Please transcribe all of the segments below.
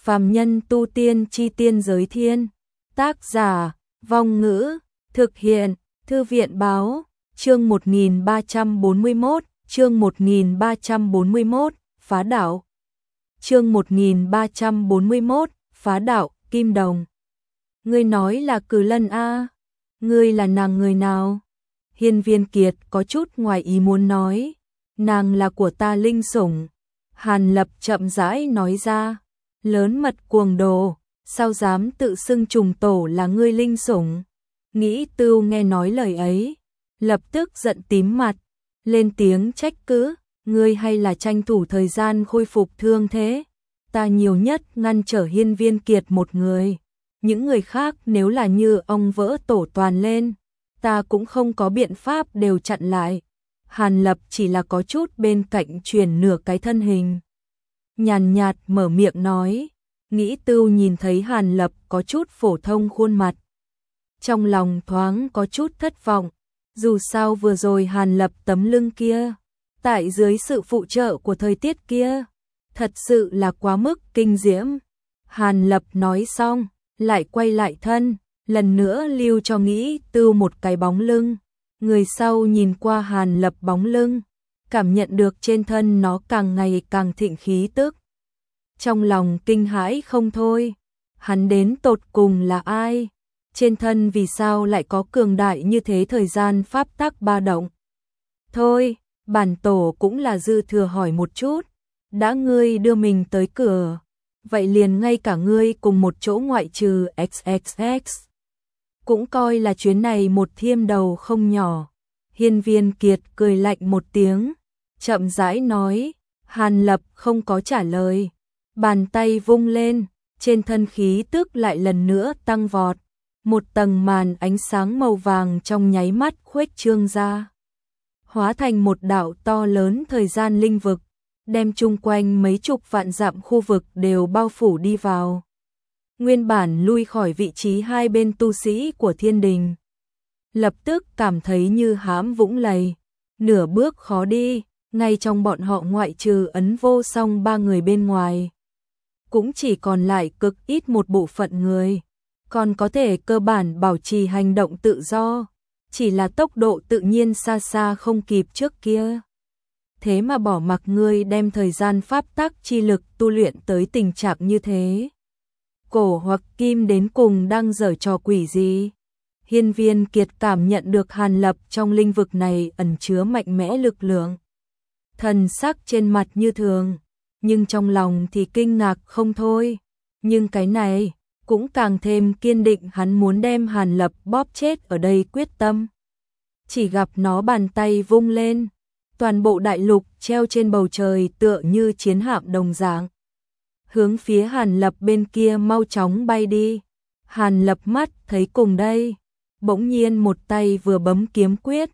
Phàm nhân tu tiên chi tiên giới thiên. Tác giả, Vong Ngữ, thực hiện, Thư viện Báo, chương 1341, chương 1341, phá đảo. Chương 1341, phá đảo, Kim Đồng. Ngươi nói là Cử Lân a? Ngươi là nàng người nào? Hiên Viên Kiệt có chút ngoài ý muốn nói, nàng là của ta linh sủng. Hàn Lập chậm rãi nói ra, lớn mật cuồng đồ, sao dám tự xưng trùng tổ là ngươi linh sủng? Nghĩ Tưu nghe nói lời ấy, lập tức giận tím mặt, lên tiếng trách cứ, ngươi hay là tranh thủ thời gian khôi phục thương thế? Ta nhiều nhất ngăn trở Hiên Viên Kiệt một người, những người khác nếu là như ông vỡ tổ toàn lên, ta cũng không có biện pháp đều chặn lại. Hàn Lập chỉ là có chút bên cạnh chuyển nửa cái thân hình, nhàn nhạt mở miệng nói. Nghĩ Tưu nhìn thấy Hàn Lập có chút phổ thông khuôn mặt, trong lòng thoáng có chút thất vọng, dù sao vừa rồi Hàn Lập tấm lưng kia, tại dưới sự phụ trợ của thời tiết kia, thật sự là quá mức kinh diễm. Hàn Lập nói xong, lại quay lại thân, lần nữa lưu cho Nghĩ Tưu một cái bóng lưng. Người sau nhìn qua Hàn Lập bóng lưng, cảm nhận được trên thân nó càng ngày càng thịnh khí tức. Trong lòng kinh hãi không thôi, hắn đến tột cùng là ai? Trên thân vì sao lại có cường đại như thế thời gian pháp tắc ba động? Thôi, bản tổ cũng là dư thừa hỏi một chút, đã ngươi đưa mình tới cửa, vậy liền ngay cả ngươi cùng một chỗ ngoại trừ XXX. Cũng coi là chuyến này một thiêm đầu không nhỏ. Hiên Viên Kiệt cười lạnh một tiếng, chậm rãi nói. Hàn Lập không có trả lời, bàn tay vung lên, trên thân khí tức lại lần nữa tăng vọt, một tầng màn ánh sáng màu vàng trong nháy mắt khuếch trương ra, hóa thành một đạo to lớn thời gian linh vực, đem chung quanh mấy chục vạn dặm khu vực đều bao phủ đi vào. Nguyên bản lui khỏi vị trí hai bên tu sĩ của thiên đình, lập tức cảm thấy như hãm vũng lầy, nửa bước khó đi, ngay trong bọn họ ngoại trừ Ấn Vô Song ba người bên ngoài, cũng chỉ còn lại cực ít một bộ phận người, còn có thể cơ bản bảo trì hành động tự do, chỉ là tốc độ tự nhiên xa xa không kịp trước kia. Thế mà bỏ mặc ngươi đem thời gian pháp tắc chi lực tu luyện tới tình trạng như thế. Cổ hoặc Kim đến cùng đang giở trò quỷ gì? Hiên Viên Kiệt cảm nhận được Hàn Lập trong linh vực này ẩn chứa mạnh mẽ lực lượng. Thần sắc trên mặt như thường, nhưng trong lòng thì kinh ngạc không thôi. Nhưng cái này cũng càng thêm kiên định hắn muốn đem Hàn Lập bóp chết ở đây quyết tâm. Chỉ gặp nó bàn tay vung lên, toàn bộ đại lục treo trên bầu trời tựa như chiến hạm đồng dạng, hướng phía Hàn Lập bên kia mau chóng bay đi. Hàn Lập mắt thấy cùng đây, bỗng nhiên một tay vừa bấm kiếm quyết,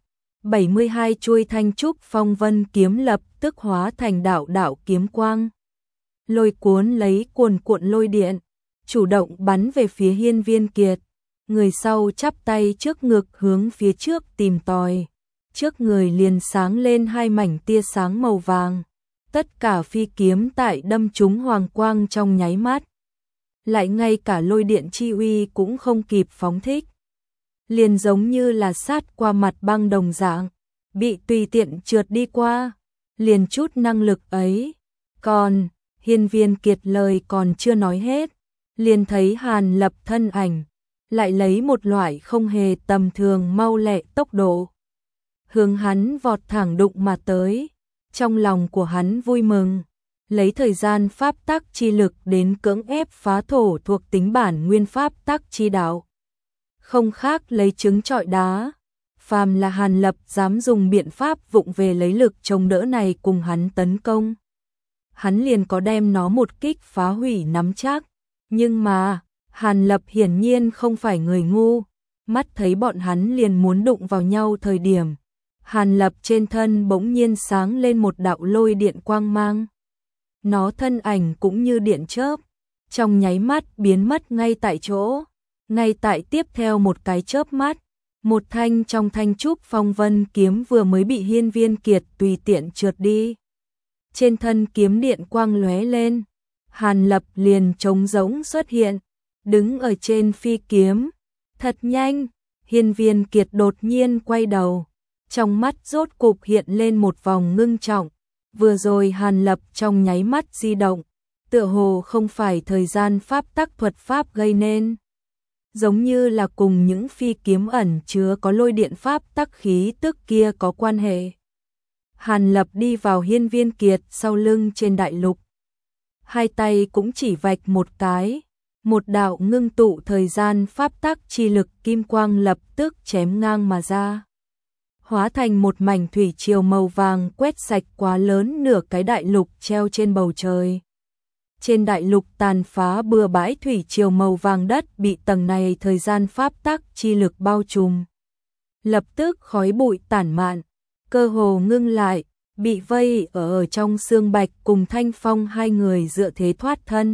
72 chuôi thanh trúc phong vân kiếm lập tức hóa thành đạo đạo kiếm quang, lôi cuốn lấy cuồn cuộn lôi điện, chủ động bắn về phía Hiên Viên Kiệt. Người sau chắp tay trước ngực hướng phía trước tìm tòi, trước người liền sáng lên hai mảnh tia sáng màu vàng, tất cả phi kiếm tại đâm trúng hoàng quang trong nháy mắt, lại ngay cả lôi điện chi uy cũng không kịp phóng thích, liền giống như là sát qua mặt băng đồng dạng, bị tùy tiện trượt đi qua, liền chút năng lực ấy. Còn Hiên Viên Kiệt lời còn chưa nói hết, liền thấy Hàn Lập thân ảnh lại lấy một loại không hề tầm thường mau lẹ tốc độ hướng hắn vọt thẳng đụng mà tới. Trong lòng của hắn vui mừng, lấy thời gian pháp tắc chi lực đến cưỡng ép phá thổ thuộc tính bản nguyên pháp tắc chi đạo, không khác lấy trứng trọi đá. Phàm là Hàn Lập dám dùng biện pháp vụng về lấy lực chống đỡ này cùng hắn tấn công, hắn liền có đem nó một kích phá hủy nắm chắc. Nhưng mà Hàn Lập hiển nhiên không phải người ngu, mắt thấy bọn hắn liền muốn đụng vào nhau thời điểm, Hàn Lập trên thân bỗng nhiên sáng lên một đạo lôi điện quang mang. Nó thân ảnh cũng như điện chớp, trong nháy mắt biến mất ngay tại chỗ. Ngay tại tiếp theo một cái chớp mắt, một thanh trong thanh trúc phong vân kiếm vừa mới bị Hiên Viên Kiệt tùy tiện trượt đi. Trên thân kiếm điện quang lóe lên, Hàn Lập liền trống rỗng xuất hiện, đứng ở trên phi kiếm. Thật nhanh, Hiên Viên Kiệt đột nhiên quay đầu, trong mắt rốt cục hiện lên một vòng ngưng trọng. Vừa rồi Hàn Lập trong nháy mắt di động, tựa hồ không phải thời gian pháp tắc thuật pháp gây nên, giống như là cùng những phi kiếm ẩn chứa có lôi điện pháp tắc khí tức kia có quan hệ. Hàn Lập đi vào Hiên Viên Kiệt sau lưng trên đại lục, hai tay cũng chỉ vạch một cái, một đạo ngưng tụ thời gian pháp tắc chi lực kim quang lập tức chém ngang mà ra, hóa thành một mảnh thủy triều màu vàng quét sạch quá lớn nửa cái đại lục treo trên bầu trời. Trên đại lục tàn phá bừa bãi thủy triều màu vàng đất bị tầng này thời gian pháp tắc chi lực bao trùm. Lập tức khói bụi tản mạn, cơ hồ ngưng lại, bị vây ở trong Sương Bạch cùng Thanh Phong hai người dựa thế thoát thân.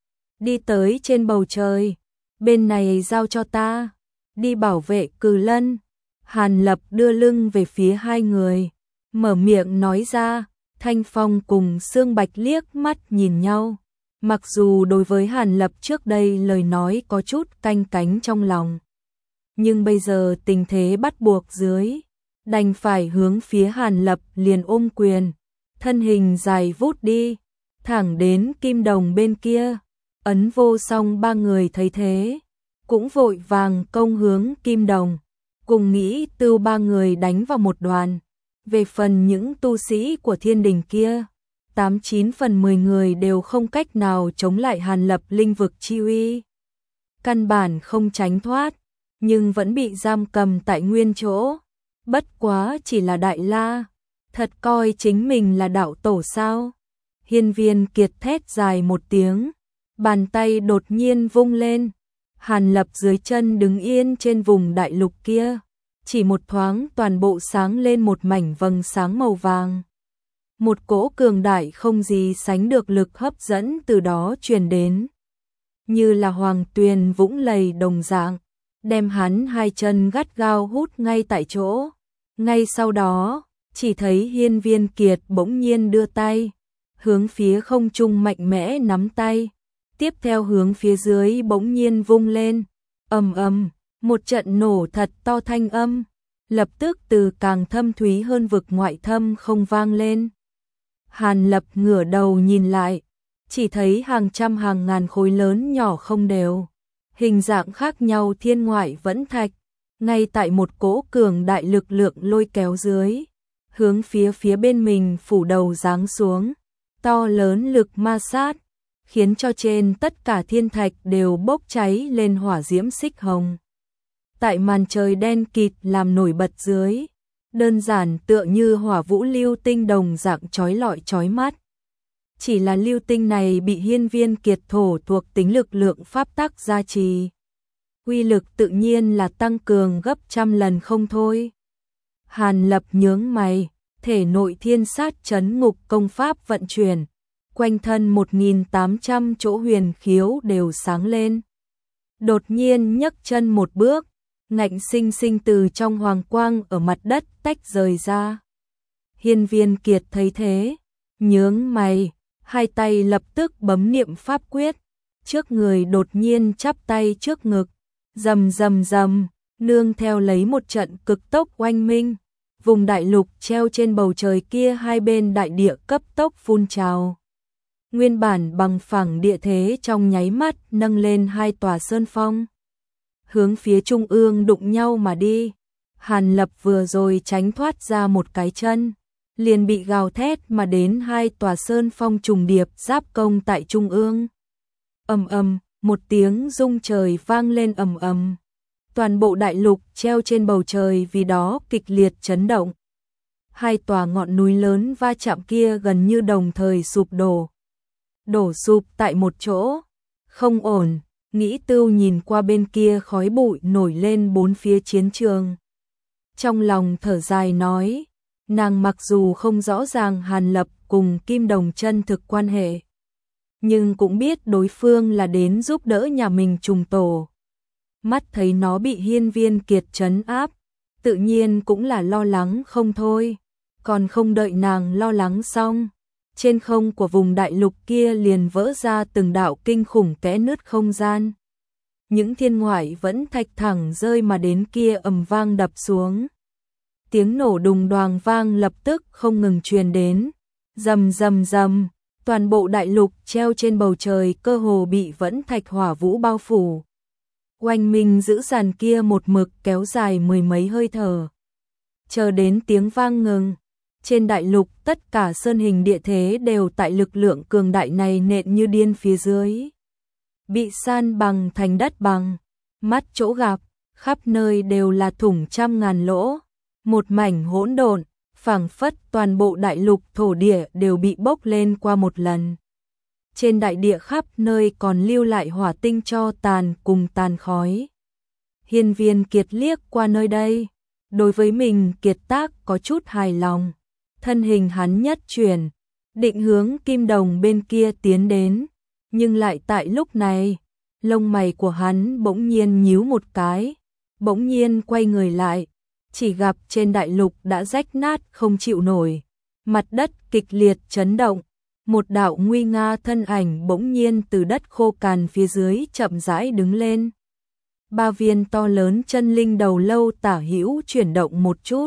Đi tới trên bầu trời, bên này giao cho ta, đi bảo vệ Cừ Lân. Hàn Lập đưa lưng về phía hai người, mở miệng nói ra. Thanh Phong cùng Sương Bạch liếc mắt nhìn nhau. Mặc dù đối với Hàn Lập trước đây lời nói có chút canh cánh trong lòng, nhưng bây giờ tình thế bắt buộc dưới, đành phải hướng phía Hàn Lập liền ôm quyền, thân hình dài vút đi, thẳng đến Kim Đồng bên kia. Ấn Vô Song ba người thấy thế, cũng vội vàng công hướng Kim Đồng, cùng nghĩ Tưu ba người đánh vào một đoàn. Về phần những tu sĩ của thiên đình kia, 89 phần 10 người đều không cách nào chống lại Hàn Lập linh vực chi uy. Căn bản không tránh thoát, nhưng vẫn bị giam cầm tại nguyên chỗ. Bất quá chỉ là Đại La, thật coi chính mình là đạo tổ sao? Hiên Viên Kiệt thét dài một tiếng, bàn tay đột nhiên vung lên. Hàn Lập dưới chân đứng yên trên vùng đại lục kia, chỉ một thoáng toàn bộ sáng lên một mảnh vầng sáng màu vàng. Một cỗ cường đại không gì sánh được lực hấp dẫn từ đó truyền đến, như là hoàng tuyền vũng lầy đồng dạng, đem hắn hai chân gắt gao hút ngay tại chỗ. Ngay sau đó, chỉ thấy Hiên Viên Kiệt bỗng nhiên đưa tay, hướng phía không trung mạnh mẽ nắm tay, tiếp theo hướng phía dưới bỗng nhiên vung lên. Ầm ầm, một trận nổ thật to thanh âm, lập tức từ càng thâm thúy hơn vực ngoại thâm không vang lên. Hàn Lập ngửa đầu nhìn lại, chỉ thấy hàng trăm hàng ngàn khối lớn nhỏ không đều, hình dạng khác nhau thiên ngoại vẫn thạch, ngay tại một cỗ cường đại lực lượng lôi kéo dưới, hướng phía bên mình phủ đầu giáng xuống, to lớn lực ma sát, khiến cho trên tất cả thiên thạch đều bốc cháy lên hỏa diễm xích hồng. Tại màn trời đen kịt làm nổi bật dưới, đơn giản tựa như hỏa vũ lưu tinh đồng dạng chói lọi chói mắt. Chỉ là lưu tinh này bị Hiên Viên Kiệt thổ thuộc tính lực lượng pháp tắc gia trì, uy lực tự nhiên là tăng cường gấp trăm lần không thôi. Hàn Lập nhướng mày, thể nội thiên sát chấn ngục công pháp vận chuyển, quanh thân 1800 chỗ huyền khiếu đều sáng lên. Đột nhiên nhấc chân một bước, ngạnh sinh sinh từ trong hoàng quang ở mặt đất tách rời ra. Hiên Viên Kiệt thấy thế, nhướng mày, hai tay lập tức bấm niệm pháp quyết, trước người đột nhiên chắp tay trước ngực, rầm rầm rầm, nương theo lấy một trận cực tốc oanh minh, vùng đại lục treo trên bầu trời kia hai bên đại địa cấp tốc phun trào. Nguyên bản bằng phẳng địa thế trong nháy mắt nâng lên hai tòa sơn phong, hướng phía trung ương đụng nhau mà đi. Hàn Lập vừa rồi tránh thoát ra một cái chân, liền bị gào thét mà đến hai tòa sơn phong trùng điệp giáp công tại trung ương. Ầm ầm, một tiếng rung trời vang lên ầm ầm. Toàn bộ đại lục treo trên bầu trời vì đó kịch liệt chấn động. Hai tòa ngọn núi lớn va chạm kia gần như đồng thời sụp đổ. Đổ sụp tại một chỗ, không ổn. Nghĩ Tưu nhìn qua bên kia khói bụi nổi lên bốn phía chiến trường, trong lòng thở dài nói, nàng mặc dù không rõ ràng Hàn Lập cùng Kim Đồng chân thực quan hệ, nhưng cũng biết đối phương là đến giúp đỡ nhà mình trùng tổ. Mắt thấy nó bị Hiên Viên Kiệt trấn áp, tự nhiên cũng là lo lắng không thôi, còn không đợi nàng lo lắng xong, trên không của vùng đại lục kia liền vỡ ra từng đạo kinh khủng kẽ nứt không gian. Những thiên ngoại vẫn thạch thẳng rơi mà đến kia ầm vang đập xuống. Tiếng nổ đùng đoàng vang lập tức không ngừng truyền đến. Rầm rầm rầm, toàn bộ đại lục treo trên bầu trời cơ hồ bị vẫn thạch hỏa vũ bao phủ. Oanh minh dữ dằn kia một mực kéo dài mười mấy hơi thở. Chờ đến tiếng vang ngừng, trên đại lục tất cả sơn hình địa thế đều tại lực lượng cường đại này nện như điên phía dưới. Bị san bằng thành đất bằng, mắt chỗ gặp, khắp nơi đều là thủng trăm ngàn lỗ, một mảnh hỗn độn, phảng phất toàn bộ đại lục thổ địa đều bị bốc lên qua một lần. Trên đại địa khắp nơi còn lưu lại hỏa tinh cho tàn cùng tàn khói. Hiên Viên Kiệt liếc qua nơi đây, đối với mình kiệt tác có chút hài lòng. Thân hình hắn nhất chuyển, định hướng Kim Đồng bên kia tiến đến, nhưng lại tại lúc này, lông mày của hắn bỗng nhiên nhíu một cái, bỗng nhiên quay người lại, chỉ gặp trên đại lục đã rách nát không chịu nổi, mặt đất kịch liệt chấn động, một đạo nguy nga thân ảnh bỗng nhiên từ đất khô cằn phía dưới chậm rãi đứng lên. Ba viên to lớn chân linh đầu lâu tả hữu chuyển động một chút.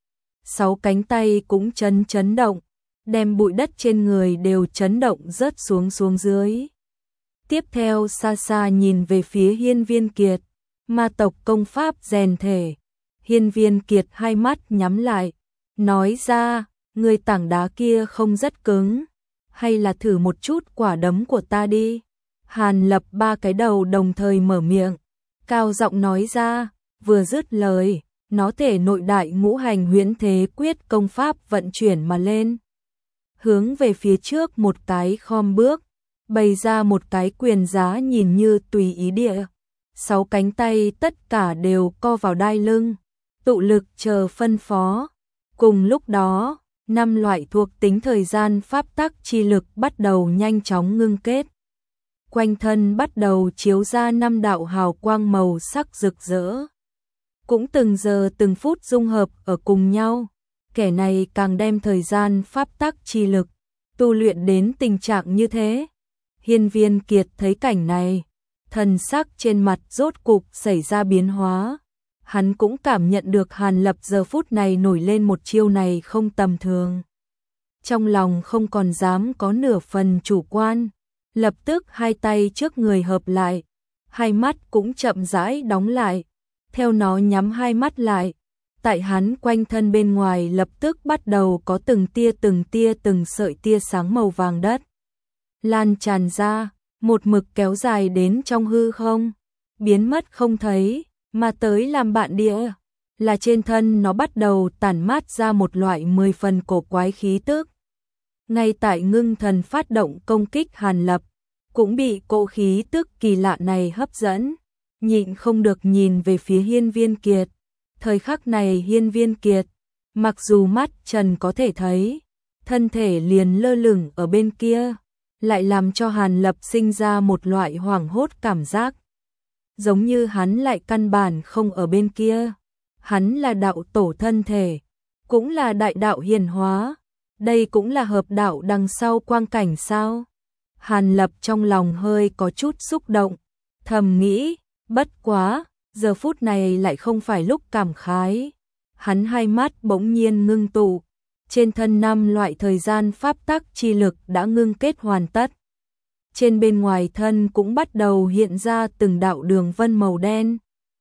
6 cánh tay cũng chấn động, đem bụi đất trên người đều chấn động rớt xuống dưới. Tiếp theo xa xa nhìn về phía Hiên Viên Kiệt, ma tộc công pháp rèn thể. Hiên Viên Kiệt hai mắt nhắm lại, nói ra, người tảng đá kia không rất cứng, hay là thử một chút quả đấm của ta đi. Hàn Lập ba cái đầu đồng thời mở miệng, cao giọng nói ra, vừa dứt lời, nó thể nội đại ngũ hành huyễn thế quyết công pháp vận chuyển mà lên. Hướng về phía trước một cái khom bước, bày ra một cái quyền giá nhìn như tùy ý địa. 6 cánh tay tất cả đều co vào đai lưng, tụ lực chờ phân phó. Cùng lúc đó, 5 loại thuộc tính thời gian pháp tắc chi lực bắt đầu nhanh chóng ngưng kết. Quanh thân bắt đầu chiếu ra 5 đạo hào quang màu sắc rực rỡ. Cũng từng giờ từng phút dung hợp ở cùng nhau. Kẻ này càng đem thời gian pháp tắc chi lực tu luyện đến tình trạng như thế. Hiên Viên Kiệt thấy cảnh này, thần sắc trên mặt rốt cục xảy ra biến hóa. Hắn cũng cảm nhận được Hàn Lập giờ phút này nổi lên một chiêu này không tầm thường. Trong lòng không còn dám có nửa phần chủ quan, lập tức hai tay trước người hợp lại, hai mắt cũng chậm rãi đóng lại, theo nó nhắm hai mắt lại. Tại hắn quanh thân bên ngoài lập tức bắt đầu có từng tia từng sợi tia sáng màu vàng đất lan tràn ra, một mực kéo dài đến trong hư không, biến mất không thấy, mà tới làm bạn địa, là trên thân nó bắt đầu tản mát ra một loại 10 phần cổ quái khí tức. Ngay tại ngưng thần phát động công kích Hàn Lập, cũng bị cỗ khí tức kỳ lạ này hấp dẫn, nhịn không được nhìn về phía Hiên Viên Kiệt. Thời khắc này Hiên Viên Kiệt, mặc dù mắt trần có thể thấy, thân thể liền lơ lửng ở bên kia, lại làm cho Hàn Lập sinh ra một loại hoảng hốt cảm giác. Giống như hắn lại căn bản không ở bên kia. Hắn là đạo tổ thân thể, cũng là đại đạo hiền hóa, đây cũng là hợp đạo đằng sau quang cảnh sao? Hàn Lập trong lòng hơi có chút xúc động, thầm nghĩ, bất quá, giờ phút này lại không phải lúc cảm khái. Hắn hai mắt bỗng nhiên ngưng tụ, trên thân 5 loại thời gian pháp tắc chi lực đã ngưng kết hoàn tất. Trên bên ngoài thân cũng bắt đầu hiện ra từng đạo đường vân màu đen.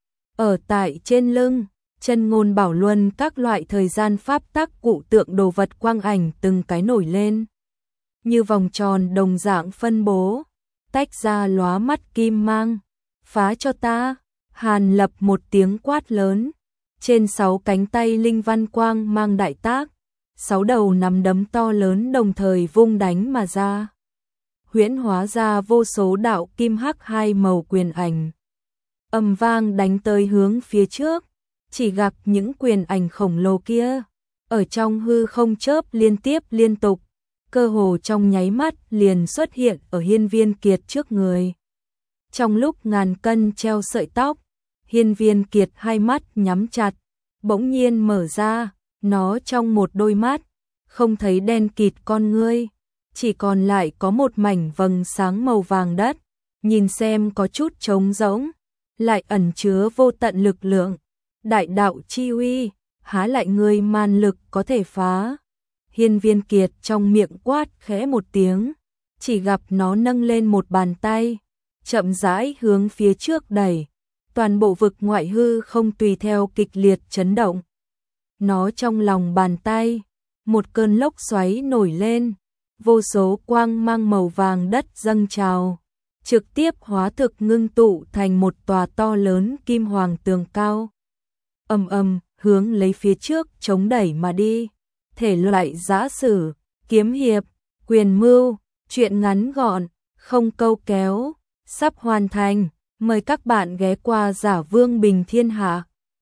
Ở tại trên lưng, chân ngôn bảo luân các loại thời gian pháp tắc cụ tượng đồ vật quang ảnh từng cái nổi lên. Như vòng tròn đồng dạng phân bố, tách ra lóa mắt kim mang. Phá cho ta, Hàn Lập một tiếng quát lớn. Trên 6 cánh tay linh văn quang mang đại tác, 6 đầu nắm đấm to lớn đồng thời vung đánh mà ra. Huyễn hóa ra vô số đạo kim hắc hai màu quyền ảnh. Ầm vang đánh tới hướng phía trước, chỉ gặp những quyền ảnh khổng lồ kia, ở trong hư không chớp liên tục, cơ hồ trong nháy mắt liền xuất hiện ở Hiên Viên Kiệt trước người. Trong lúc ngàn cân treo sợi tóc, Hiên Viên Kiệt hai mắt nhắm chặt, bỗng nhiên mở ra, nó trong một đôi mắt, không thấy đen kịt con ngươi, chỉ còn lại có một mảnh vầng sáng màu vàng đất, nhìn xem có chút trống rỗng, lại ẩn chứa vô tận lực lượng. Đại đạo chi uy, há lại người man lực có thể phá. Hiên Viên Kiệt trong miệng quát khẽ một tiếng, chỉ gặp nó nâng lên một bàn tay, chậm rãi hướng phía trước đẩy, toàn bộ vực ngoại hư không tùy theo kịch liệt chấn động. Nó trong lòng bàn tay, một cơn lốc xoáy nổi lên, vô số quang mang màu vàng đất dâng trào, trực tiếp hóa thực ngưng tụ thành một tòa to lớn kim hoàng tường cao. Ầm ầm, hướng lấy phía trước chống đẩy mà đi. Thể loại giã sử, kiếm hiệp, quyền mưu, truyện ngắn gọn, không câu kéo, sắp hoàn thành. Mời các bạn ghé qua Giả Vương Bình Thiên Hạ.